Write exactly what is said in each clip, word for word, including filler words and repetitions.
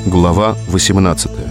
Глава восемнадцатая.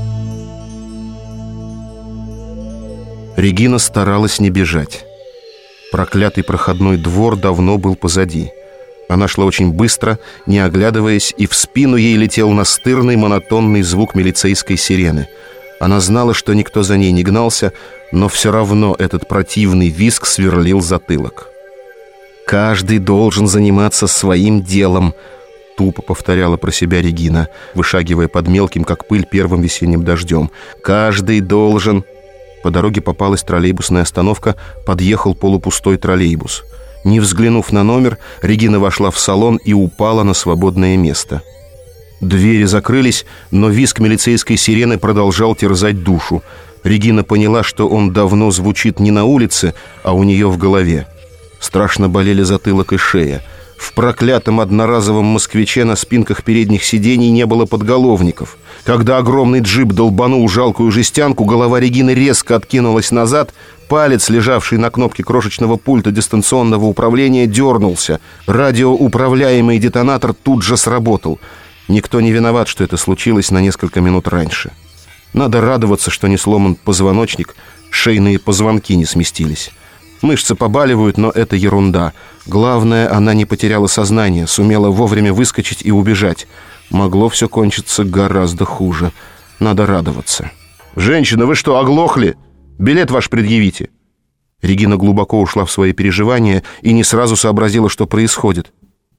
Регина старалась не бежать. Проклятый проходной двор давно был позади. Она шла очень быстро, не оглядываясь, и в спину ей летел настырный монотонный звук милицейской сирены. Она знала, что никто за ней не гнался, но все равно этот противный визг сверлил затылок. «Каждый должен заниматься своим делом», — тупо повторяла про себя Регина, вышагивая под мелким, как пыль, первым весенним дождем. «Каждый должен...» По дороге попалась троллейбусная остановка, подъехал полупустой троллейбус. Не взглянув на номер, Регина вошла в салон и упала на свободное место. Двери закрылись, но визг милицейской сирены продолжал терзать душу. Регина поняла, что он давно звучит не на улице, а у нее в голове. Страшно болели затылок и шея. В проклятом одноразовом москвиче на спинках передних сидений не было подголовников. Когда огромный джип долбанул жалкую жестянку, голова Регины резко откинулась назад, палец, лежавший на кнопке крошечного пульта дистанционного управления, дернулся. Радиоуправляемый детонатор тут же сработал. Никто не виноват, что это случилось на несколько минут раньше. Надо радоваться, что не сломан позвоночник, шейные позвонки не сместились. Мышцы побаливают, но это ерунда. Главное, она не потеряла сознание, сумела вовремя выскочить и убежать. Могло все кончиться гораздо хуже. Надо радоваться. «Женщина, вы что, оглохли? Билет ваш предъявите!» Регина глубоко ушла в свои переживания и не сразу сообразила, что происходит.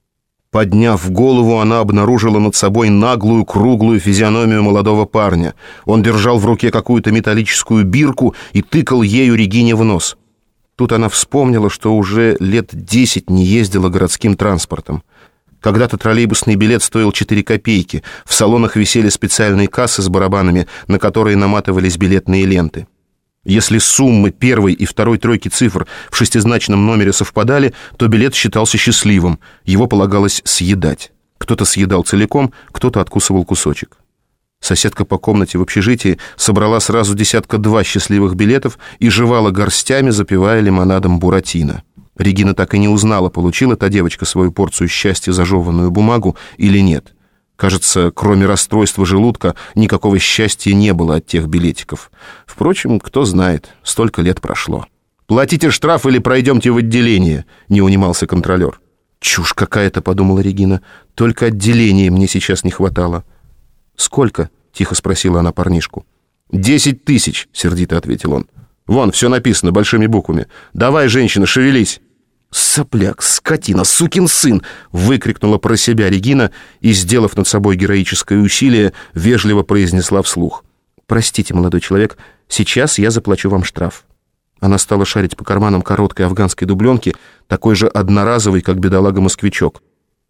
Подняв голову, она обнаружила над собой наглую, круглую физиономию молодого парня. Он держал в руке какую-то металлическую бирку и тыкал ею Регине в нос. Тут она вспомнила, что уже лет десять не ездила городским транспортом. Когда-то троллейбусный билет стоил четыре копейки. В салонах висели специальные кассы с барабанами, на которые наматывались билетные ленты. Если суммы первой и второй тройки цифр в шестизначном номере совпадали, то билет считался счастливым. Его полагалось съедать. Кто-то съедал целиком, кто-то откусывал кусочек. Соседка по комнате в общежитии собрала сразу десятка-два счастливых билетов и жевала горстями, запивая лимонадом буратино. Регина так и не узнала, получила та девочка свою порцию счастья за жеванную бумагу или нет. Кажется, кроме расстройства желудка, никакого счастья не было от тех билетиков. Впрочем, кто знает, столько лет прошло. «Платите штраф или пройдемте в отделение», — не унимался контролер. «Чушь какая-то», — подумала Регина, — «только отделения мне сейчас не хватало». «Сколько?» — тихо спросила она парнишку. «Десять тысяч», — сердито ответил он. «Вон, все написано большими буквами. Давай, женщина, шевелись». «Сопляк, скотина, сукин сын!» — выкрикнула про себя Регина и, сделав над собой героическое усилие, вежливо произнесла вслух: «Простите, молодой человек, сейчас я заплачу вам штраф». Она стала шарить по карманам короткой афганской дубленки, такой же одноразовой, как бедолага-москвичок.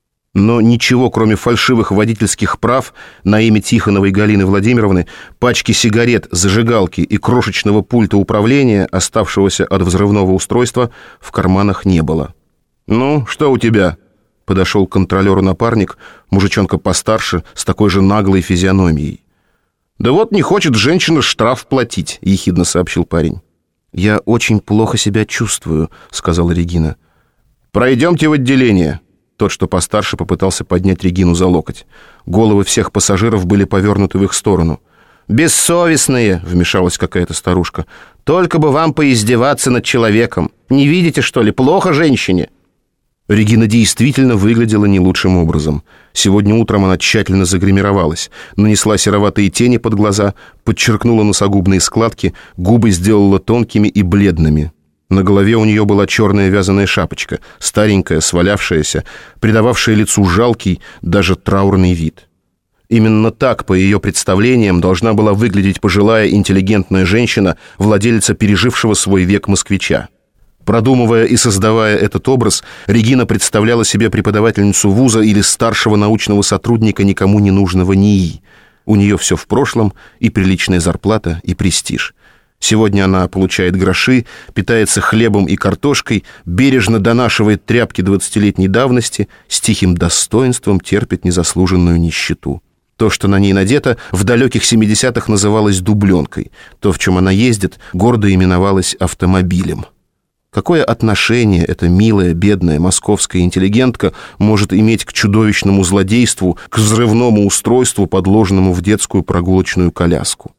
Но ничего, кроме фальшивых водительских прав на имя Тихоновой Галины Владимировны, пачки сигарет, зажигалки и крошечного пульта управления, оставшегося от взрывного устройства, в карманах не было. «Ну, что у тебя?» — подошел к контролеру напарник, мужичонка постарше, с такой же наглой физиономией. «Да вот не хочет женщина штраф платить», — ехидно сообщил парень. «Я очень плохо себя чувствую», — сказала Регина. «Пройдемте в отделение». Тот, что постарше, попытался поднять Регину за локоть. Головы всех пассажиров были повернуты в их сторону. «Бессовестные!» — вмешалась какая-то старушка. «Только бы вам поиздеваться над человеком. Не видите, что ли, плохо женщине?» Регина действительно выглядела не лучшим образом. Сегодня утром она тщательно загримировалась, нанесла сероватые тени под глаза, подчеркнула носогубные складки, губы сделала тонкими и бледными. На голове у нее была черная вязаная шапочка, старенькая, свалявшаяся, придававшая лицу жалкий, даже траурный вид. Именно так, по ее представлениям, должна была выглядеть пожилая интеллигентная женщина, владелица пережившего свой век москвича. Продумывая и создавая этот образ, Регина представляла себе преподавательницу вуза или старшего научного сотрудника никому не нужного НИИ. У нее все в прошлом, и приличная зарплата, и престиж. Сегодня она получает гроши, питается хлебом и картошкой, бережно донашивает тряпки двадцатилетней давности, с тихим достоинством терпит незаслуженную нищету. То, что на ней надето, в далеких семидесятых называлось дубленкой. То, в чем она ездит, гордо именовалось автомобилем. Какое отношение эта милая, бедная московская интеллигентка может иметь к чудовищному злодейству, к взрывному устройству, подложенному в детскую прогулочную коляску?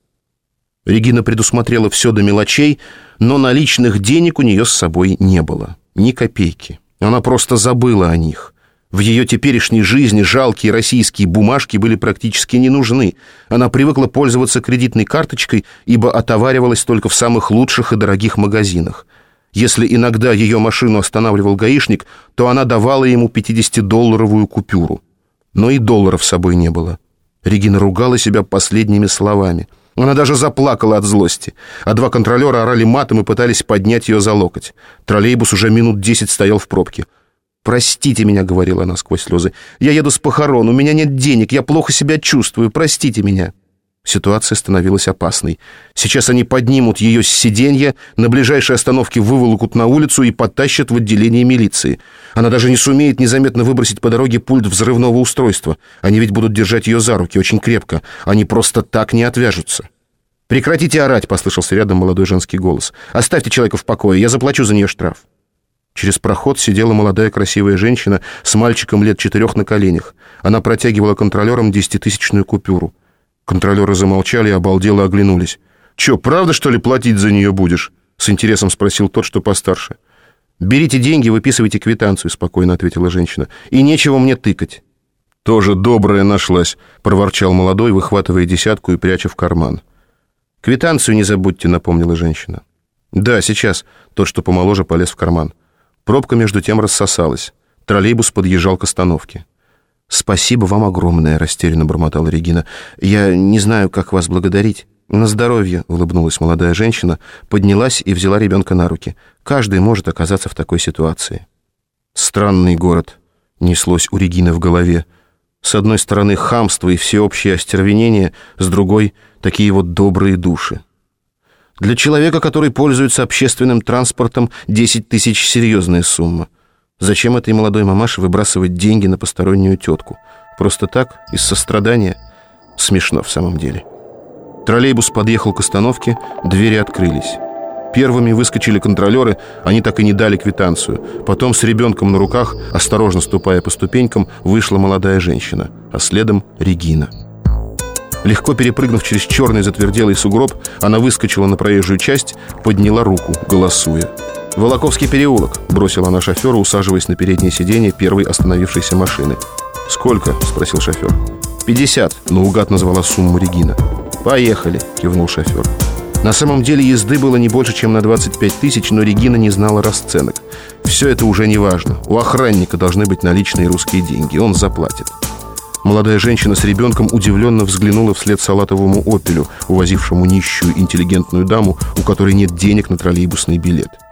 Регина предусмотрела все до мелочей, но наличных денег у нее с собой не было. Ни копейки. Она просто забыла о них. В ее теперешней жизни жалкие российские бумажки были практически не нужны. Она привыкла пользоваться кредитной карточкой, ибо отоваривалась только в самых лучших и дорогих магазинах. Если иногда ее машину останавливал гаишник, то она давала ему пятидесятидолларовую купюру. Но и долларов с собой не было. Регина ругала себя последними словами. Она даже заплакала от злости, а два контролера орали матом и пытались поднять ее за локоть. Троллейбус уже минут десять стоял в пробке. «Простите меня», — говорила она сквозь слезы. «Я еду с похорон, у меня нет денег, я плохо себя чувствую, простите меня». Ситуация становилась опасной. Сейчас они поднимут ее с сиденья, на ближайшей остановке выволокут на улицу и подтащат в отделение милиции. Она даже не сумеет незаметно выбросить по дороге пульт взрывного устройства. Они ведь будут держать ее за руки очень крепко. Они просто так не отвяжутся. «Прекратите орать», — послышался рядом молодой женский голос. «Оставьте человека в покое, я заплачу за нее штраф». Через проход сидела молодая красивая женщина с мальчиком лет четырех на коленях. Она протягивала контролерам десятитысячную купюру. Контролеры замолчали и обалдело оглянулись. «Че, правда, что ли, платить за нее будешь?» — с интересом спросил тот, что постарше. «Берите деньги, выписывайте квитанцию», — спокойно ответила женщина. «И нечего мне тыкать». «Тоже добрая нашлась», — проворчал молодой, выхватывая десятку и пряча в карман. «Квитанцию не забудьте», — напомнила женщина. «Да, сейчас». Тот, что помоложе, полез в карман. Пробка между тем рассосалась. Троллейбус подъезжал к остановке. «Спасибо вам огромное», — растерянно бормотала Регина. «Я не знаю, как вас благодарить». «На здоровье», — улыбнулась молодая женщина, поднялась и взяла ребенка на руки. «Каждый может оказаться в такой ситуации». «Странный город», — неслось у Регины в голове. С одной стороны хамство и всеобщее остервенение, с другой — такие вот добрые души. Для человека, который пользуется общественным транспортом, десять тысяч — серьезная сумма. Зачем этой молодой мамаше выбрасывать деньги на постороннюю тетку? Просто так, из сострадания? Смешно в самом деле. Троллейбус подъехал к остановке, двери открылись. Первыми выскочили контролеры, они так и не дали квитанцию. Потом с ребенком на руках, осторожно ступая по ступенькам, вышла молодая женщина, а следом Регина. Легко перепрыгнув через черный затверделый сугроб, она выскочила на проезжую часть, подняла руку, голосуя. «Волоковский переулок», — бросила она шоферу, усаживаясь на переднее сиденье первой остановившейся машины. «Сколько?» — спросил шофер. «Пятьдесят», — наугад назвала сумму Регина. «Поехали», — кивнул шофер. На самом деле езды было не больше, чем на двадцать пять тысяч, но Регина не знала расценок. Все это уже не важно. У охранника должны быть наличные русские деньги, он заплатит. Молодая женщина с ребенком удивленно взглянула вслед салатовому «Опелю», увозившему нищую интеллигентную даму, у которой нет денег на троллейбусный билет.